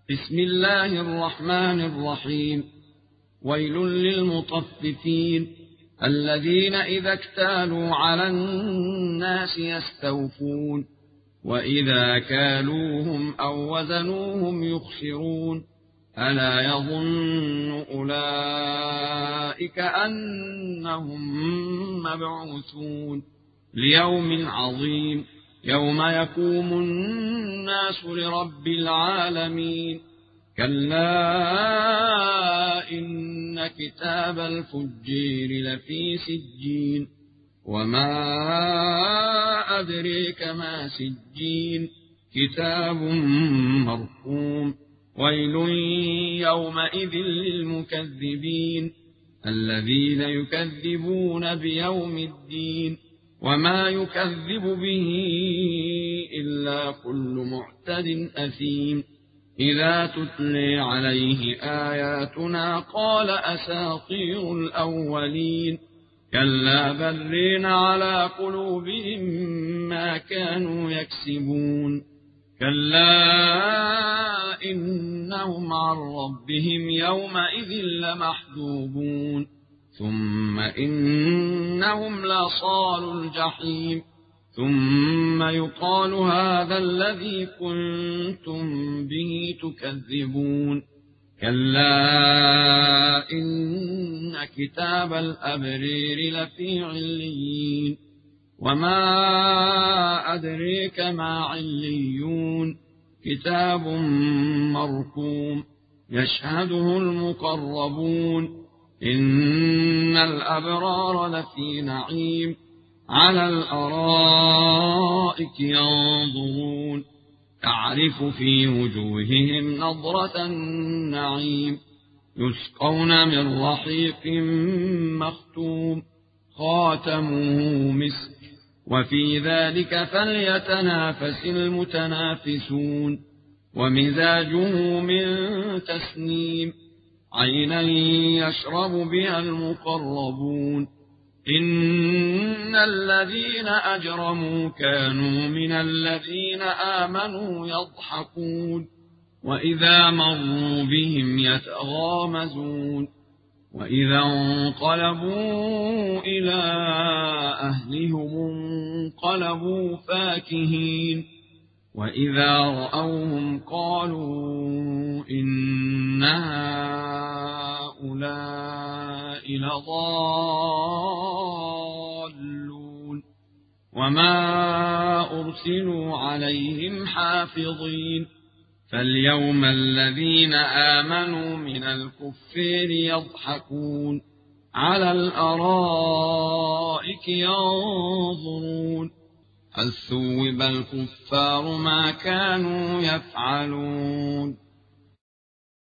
بسم الله الرحمن الرحيم. ويل للمطففين الذين إذا اكتالوا على الناس يستوفون وإذا كالوهم أو وزنوهم يخسرون ألا يظن أولئك أنهم مبعوثون ليوم عظيم يوم يقوم الناس لرب العالمين. كلا إن كتاب الفجير لفي سجين وما أدريك ما سجين كتاب مرقوم. ويل يومئذ للمكذبين الذين يكذبون بيوم الدين وما يكذب به إلا كل معتد أثيم إذا تتلي عليه آياتنا قال أساطير الأولين كلا بل رين على قلوبهم ما كانوا يكسبون كلا إنهم عن ربهم يومئذ لمحجوبون ثم إنهم لصالوا الجحيم ثم يقال هذا الذي كنتم به تكذبون كلا إن كتاب الأبرير لفي عليين وما أدريك ما عليون كتاب مرقوم يشهده المقربون إن الأبرار لفي نعيم على الأرائك ينظرون تعرف في وجوههم نضرة النعيم يسقون من رحيق مختوم خاتمه مسك وفي ذلك فليتنافس المتنافسون ومزاجه من تسنيم عينا يشرب بها المقربون إن الذين أجرموا كانوا من الذين آمنوا يضحكون وإذا مروا بهم يتغامزون وإذا انقلبوا إلى أهلهم انقلبوا فاكهين وإذا رأوهم قالوا إن هؤلاء لضالون وما أرسلوا عليهم حافظين فاليوم الذين آمنوا من الكفار يضحكون على الأرائك ينظرون هل ثوب الكفار ما كانوا يفعلون